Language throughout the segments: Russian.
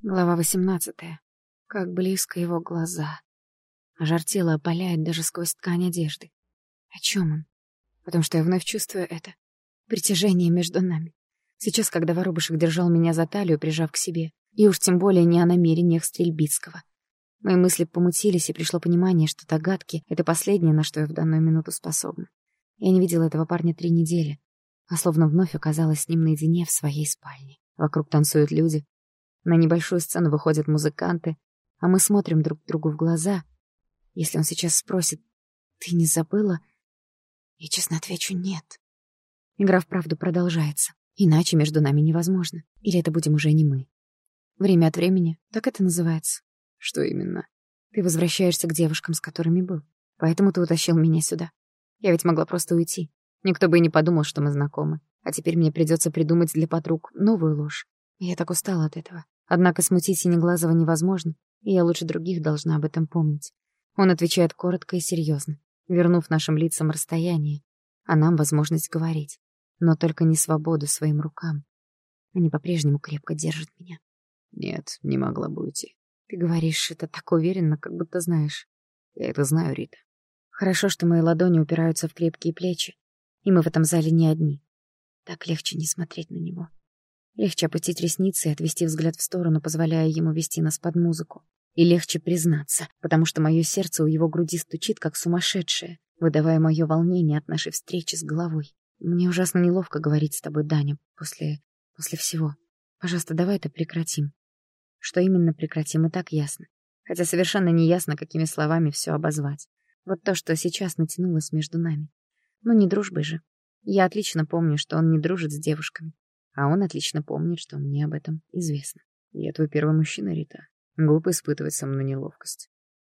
Глава 18. Как близко его глаза. Жар тела опаляет даже сквозь ткань одежды. О чем он? Потому что я вновь чувствую это. Притяжение между нами. Сейчас, когда Воробушек держал меня за талию, прижав к себе. И уж тем более не о намерениях Стрельбицкого. Мои мысли помутились, и пришло понимание, что догадки — это последнее, на что я в данную минуту способна. Я не видела этого парня 3 недели, а словно вновь оказалась с ним наедине в своей спальне. Вокруг танцуют люди. На небольшую сцену выходят музыканты, а мы смотрим друг другу в глаза. Если он сейчас спросит: «Ты не забыла?» Я честно отвечу: «Нет». Игра вправду продолжается. Иначе между нами невозможно. Или это будем уже не мы. Время от времени, так это называется. Что именно? Ты возвращаешься к девушкам, с которыми был. Поэтому ты утащил меня сюда. Я ведь могла просто уйти. Никто бы и не подумал, что мы знакомы. А теперь мне придется придумать для подруг новую ложь. Я так устала от этого. Однако смутить Синеглазого невозможно, и я лучше других должна об этом помнить. Он отвечает коротко и серьезно, вернув нашим лицам расстояние, а нам возможность говорить. Но только не свободу своим рукам. Они по-прежнему крепко держат меня. Нет, не могла бы уйти. Ты говоришь это так уверенно, как будто знаешь. Я это знаю, Рита. Хорошо, что мои ладони упираются в крепкие плечи, и мы в этом зале не одни. Так легче не смотреть на него. Легче опустить ресницы и отвести взгляд в сторону, позволяя ему вести нас под музыку. И легче признаться, потому что мое сердце у его груди стучит, как сумасшедшее, выдавая мое волнение от нашей встречи с головой. Мне ужасно неловко говорить с тобой, Даня, после всего. Пожалуйста, давай это прекратим. Что именно прекратим, и так ясно. Хотя совершенно не ясно, какими словами все обозвать. Вот то, что сейчас натянулось между нами. Ну, не дружбой же. Я отлично помню, что он не дружит с девушками. А он отлично помнит, что мне об этом известно. Я твой первый мужчина, Рита. Глупо испытывать со мной неловкость.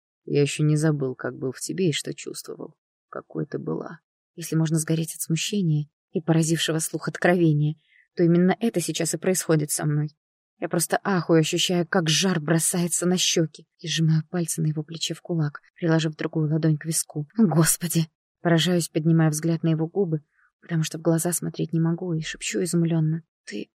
Я еще не забыл, как был в тебе и что чувствовал. Какой ты была. Если можно сгореть от смущения и поразившего слух откровения, то именно это сейчас и происходит со мной. Я просто ахую, ощущая, как жар бросается на щеки, и сжимаю пальцы на его плече в кулак, приложив другую ладонь к виску. Господи! Поражаюсь, поднимая взгляд на его губы, потому что в глаза смотреть не могу, и шепчу изумленно: Ты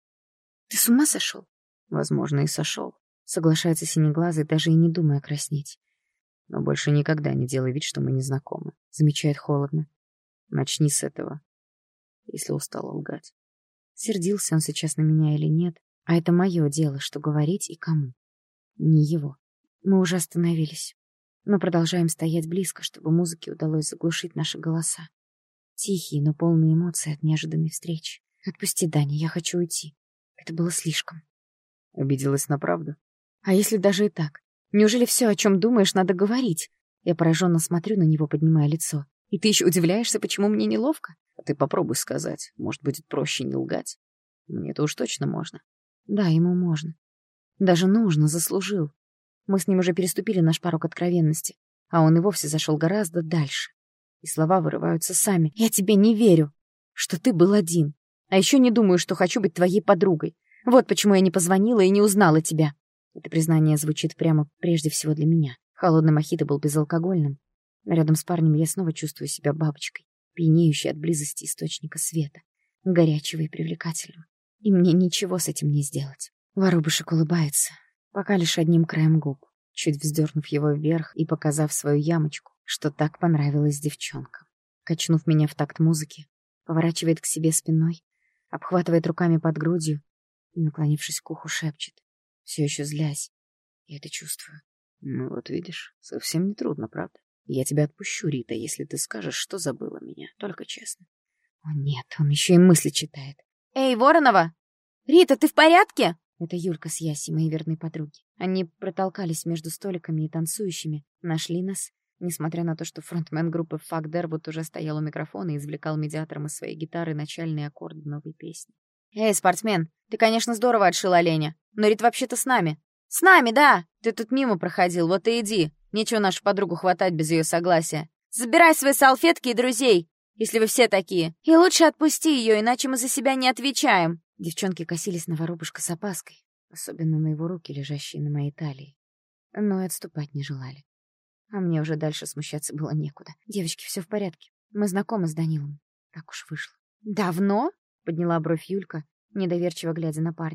с ума сошел? Возможно, и сошел. Соглашается Синеглазый, даже и не думая краснеть. Но больше никогда не делай вид, что мы не знакомы. Замечает холодно. Начни с этого, если устала лгать. Сердился он сейчас на меня или нет, а это мое дело, что говорить и кому. Не его. Мы уже остановились, но продолжаем стоять близко, чтобы музыке удалось заглушить наши голоса. Тихие, но полные эмоций от неожиданной встречи. Отпусти, Даня, я хочу уйти. Это было слишком. Обиделась на правду? А если даже и так? Неужели все, о чем думаешь, надо говорить? Я пораженно смотрю на него, поднимая лицо. И ты еще удивляешься, почему мне неловко? А ты попробуй сказать. Может, будет проще не лгать. Мне-то уж точно можно. Да, ему можно. Даже нужно, заслужил. Мы с ним уже переступили наш порог откровенности, а он и вовсе зашел гораздо дальше. И слова вырываются сами. Я тебе не верю, что ты был один. А еще не думаю, что хочу быть твоей подругой. Вот почему я не позвонила и не узнала тебя. Это признание звучит прямо прежде всего для меня. Холодный мохито был безалкогольным. Рядом с парнем я снова чувствую себя бабочкой, пьянеющей от близости источника света, горячего и привлекательного. И мне ничего с этим не сделать. Воробушек улыбается, пока лишь одним краем губ, чуть вздернув его вверх и показав свою ямочку, что так понравилось девчонкам. Качнув меня в такт музыки, поворачивает к себе спиной, обхватывает руками под грудью и, наклонившись к уху, шепчет, все еще злясь. Я это чувствую. Ну вот видишь, совсем не трудно, правда? Я тебя отпущу, Рита, если ты скажешь, что забыла меня, только честно. О нет, он еще и мысли читает. Эй, Воронова! Рита, ты в порядке? Это Юлька с Ясей, мои верные подруги. Они протолкались между столиками и танцующими, нашли нас, несмотря на то, что фронтмен группы Fuck Derwood уже стоял у микрофона и извлекал медиатором из своей гитары начальные аккорды новой песни. «Эй, спортсмен, ты, конечно, здорово отшил оленя, но Рит вообще-то с нами». «С нами, да! Ты тут мимо проходил, вот и иди. Нечего нашу подругу хватать без ее согласия. Забирай свои салфетки и друзей, если вы все такие. И лучше отпусти ее, иначе мы за себя не отвечаем». Девчонки косились на Воробушка с опаской, особенно на его руки, лежащие на моей талии. Но и отступать не желали. А мне уже дальше смущаться было некуда. «Девочки, все в порядке. Мы знакомы с Данилом». Так уж вышло. «Давно?» — подняла бровь Юлька, недоверчиво глядя на парня.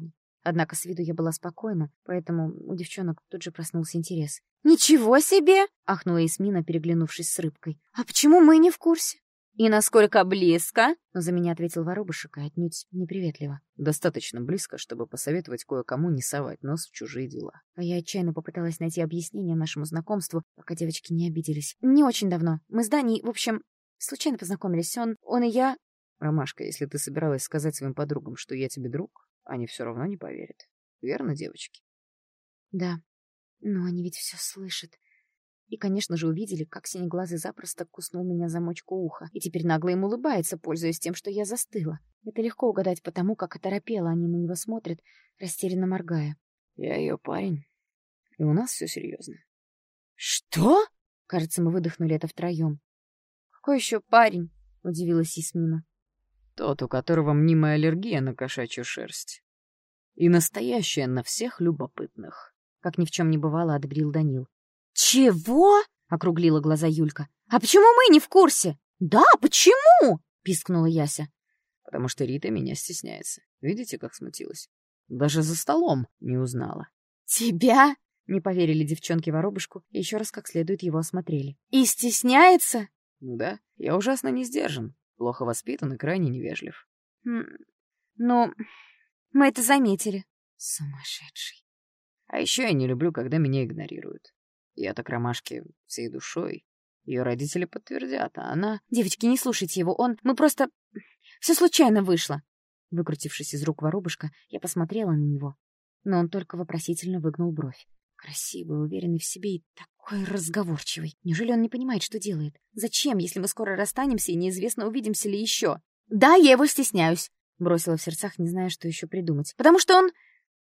Однако с виду я была спокойна, поэтому у девчонок тут же проснулся интерес. «Ничего себе!» — ахнула Ясмина, переглянувшись с Рыбкой. «А почему мы не в курсе?» «И насколько близко?» — за меня ответил Воробушек, и отнюдь неприветливо. «Достаточно близко, чтобы посоветовать кое-кому не совать нос в чужие дела». А я отчаянно попыталась найти объяснение нашему знакомству, пока девочки не обиделись. Не очень давно. Мы с Даней, в общем, случайно познакомились. Он и я... «Ромашка, если ты собиралась сказать своим подругам, что я тебе друг, они все равно не поверят. Верно, девочки?» «Да, но они ведь все слышат. И, конечно же, увидели, как Синеглазый запросто куснул меня за мочку уха, и теперь нагло им улыбается, пользуясь тем, что я застыла. Это легко угадать потому, как оторопело они на него смотрят, растерянно моргая. «Я ее парень, и у нас все серьезно». «Что?» Кажется, мы выдохнули это втроем. «Какой еще парень?» — удивилась Ясмина. «Тот, у которого мнимая аллергия на кошачью шерсть. И настоящая на всех любопытных». Как ни в чем не бывало, отбрил Данил. «Чего?» — округлила глаза Юлька. «А почему мы не в курсе?» «Да, почему?» — пискнула Яся. «Потому что Рита меня стесняется. Видите, как смутилась? Даже за столом не узнала». «Тебя?» — не поверили девчонки Воробушку и еще раз как следует его осмотрели. «И стесняется?» «Ну да, я ужасно не сдержан, плохо воспитан и крайне невежлив». «Ну, мы это заметили». «Сумасшедший». А еще я не люблю, когда меня игнорируют. Я так Ромашке всей душой. Ее родители подтвердят, а она... «Девочки, не слушайте его, мы просто... Все случайно вышло». Выкрутившись из рук Воробушка, я посмотрела на него, но он только вопросительно выгнул бровь. Красивый, уверенный в себе и такой разговорчивый. Неужели он не понимает, что делает? Зачем, если мы скоро расстанемся и неизвестно, увидимся ли еще? «Да, я его стесняюсь», — бросила в сердцах, не зная, что еще придумать. «Потому что он...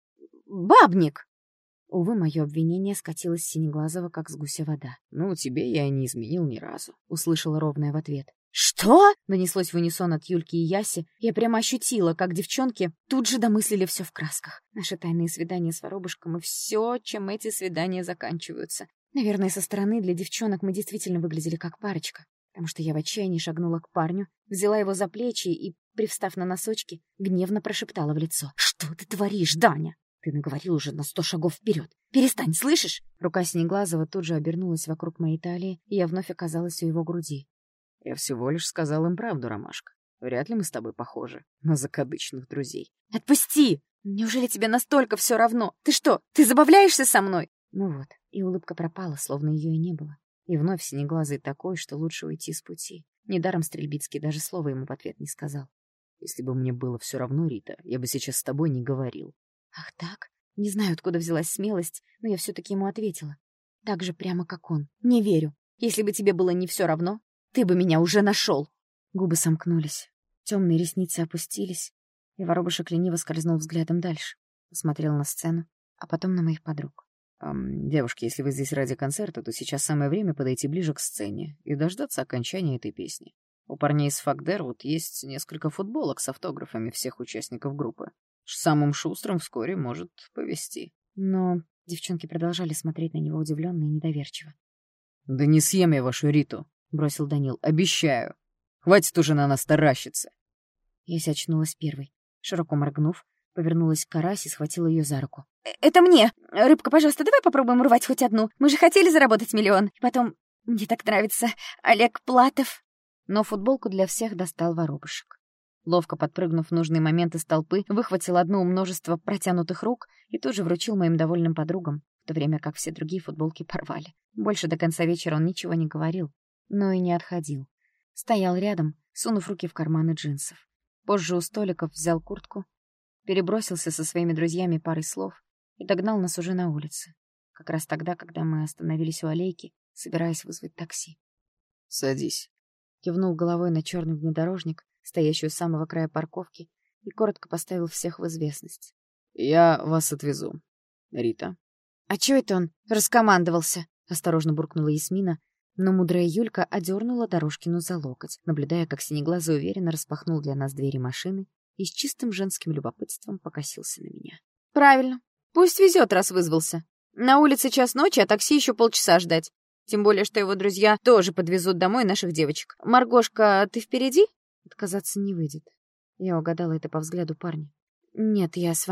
бабник». Увы, мое обвинение скатилось с Синеглазого, как с гуся вода. «Ну, тебе я не изменил ни разу», — услышала ровное в ответ. «Что?» — донеслось в унисон от Юльки и Яси. Я прямо ощутила, как девчонки тут же домыслили все в красках. Наши тайные свидания с Воробушком и все, чем эти свидания заканчиваются. Наверное, со стороны для девчонок мы действительно выглядели как парочка, потому что я в отчаянии шагнула к парню, взяла его за плечи и, привстав на носочки, гневно прошептала в лицо. «Что ты творишь, Даня? Ты наговорил уже на 100 шагов вперед. Перестань, слышишь?» Рука Синеглазого тут же обернулась вокруг моей талии, и я вновь оказалась у его груди. «Я всего лишь сказал им правду, Ромашка. Вряд ли мы с тобой похожи на закадычных друзей». «Отпусти! Неужели тебе настолько все равно? Ты что, ты забавляешься со мной?» Ну вот, и улыбка пропала, словно ее и не было. И вновь Синеглазый такой, что лучше уйти с пути. Недаром Стрельбицкий даже слова ему в ответ не сказал. «Если бы мне было все равно, Рита, я бы сейчас с тобой не говорил». Ах так? Не знаю, откуда взялась смелость, но я все-таки ему ответила. Так же прямо, как он. Не верю. Если бы тебе было не все равно, ты бы меня уже нашел. Губы сомкнулись, темные ресницы опустились, и Воробушек лениво скользнул взглядом дальше. Посмотрел на сцену, а потом на моих подруг. «Девушки, если вы здесь ради концерта, то сейчас самое время подойти ближе к сцене и дождаться окончания этой песни. У парней из Факдер вот есть несколько футболок с автографами всех участников группы. Самым шустрым вскоре может повезти». Но девчонки продолжали смотреть на него удивленно и недоверчиво. «Да не съем я вашу Риту», — бросил Данил. «Обещаю. Хватит уже на нас таращиться». Я очнулась первой. Широко моргнув, повернулась к Карасе и схватила ее за руку. «Это мне! Рыбка, пожалуйста, давай попробуем урвать хоть одну. Мы же хотели заработать 1 000 000. И потом, мне так нравится Олег Платов». Но футболку для всех достал Воробушек. Ловко подпрыгнув в нужный момент из толпы, выхватил одну у множества протянутых рук и тут же вручил моим довольным подругам, в то время как все другие футболки порвали. Больше до конца вечера он ничего не говорил, но и не отходил. Стоял рядом, сунув руки в карманы джинсов. Позже у столиков взял куртку, перебросился со своими друзьями парой слов и догнал нас уже на улице. Как раз тогда, когда мы остановились у аллейки, собираясь вызвать такси. «Садись», — кивнул головой на черный внедорожник, стоящий у самого края парковки, и коротко поставил всех в известность. «Я вас отвезу, Рита». «А чё это он раскомандовался?» — осторожно буркнула Ясмина, но мудрая Юлька одернула Дорожкину за локоть, наблюдая, как Синеглазый уверенно распахнул для нас двери машины и с чистым женским любопытством покосился на меня. «Правильно. Пусть везет, раз вызвался. На улице 1:00 ночи, а такси еще полчаса ждать. Тем более, что его друзья тоже подвезут домой наших девочек. Маргошка, ты впереди?» Отказаться не выйдет. Я угадала это по взгляду парня. «Нет, я с вами».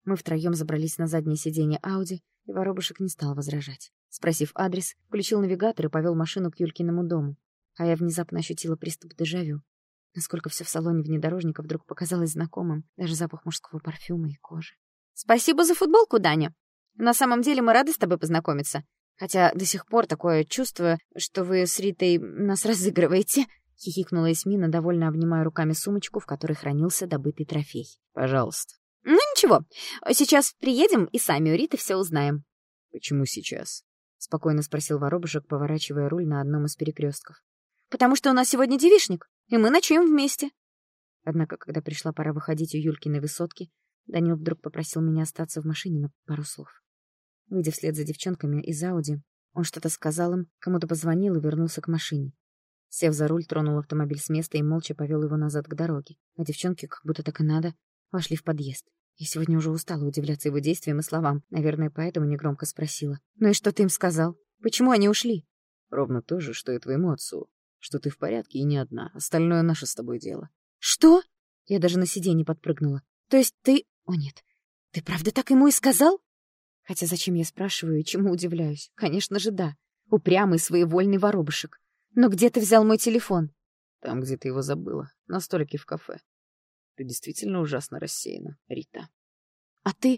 Мы втроем забрались на заднее сиденье Ауди, и воробушек не стал возражать. Спросив адрес, включил навигатор и повел машину к Юлькиному дому. А я внезапно ощутила приступ дежавю. Насколько все в салоне внедорожника вдруг показалось знакомым, даже запах мужского парфюма и кожи. «Спасибо за футболку, Даня. На самом деле мы рады с тобой познакомиться. Хотя до сих пор такое чувство, что вы с Ритой нас разыгрываете», — хихикнула Эсмина, довольно обнимая руками сумочку, в которой хранился добытый трофей. «Пожалуйста». «Ну ничего, сейчас приедем и сами у Риты все узнаем». «Почему сейчас?» — спокойно спросил воробушек, поворачивая руль на одном из перекрестков. «Потому что у нас сегодня девичник, и мы ночуем вместе». Однако, когда пришла пора выходить у Юлькиной высотки, Данил вдруг попросил меня остаться в машине на пару слов. Выйдя вслед за девчонками из Ауди, он что-то сказал им, кому-то позвонил и вернулся к машине. Сев за руль, тронул автомобиль с места и молча повел его назад к дороге. А девчонки, как будто так и надо, вошли в подъезд. Я сегодня уже устала удивляться его действиям и словам, наверное, поэтому негромко спросила. «Ну и что ты им сказал? Почему они ушли?» «Ровно то же, что и твоему отцу. Что ты в порядке и не одна. Остальное наше с тобой дело». «Что?» Я даже на сиденье подпрыгнула. «То есть ты...» «О нет, ты правда так ему и сказал?» Хотя зачем я спрашиваю и чему удивляюсь? Конечно же, да. Упрямый, своевольный воробушек. Но где ты взял мой телефон? Там, где ты его забыла. На столике в кафе. Ты действительно ужасно рассеяна, Рита. А ты...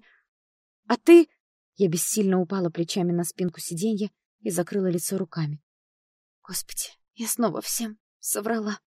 Я бессильно упала плечами на спинку сиденья и закрыла лицо руками. Господи, я снова всем соврала.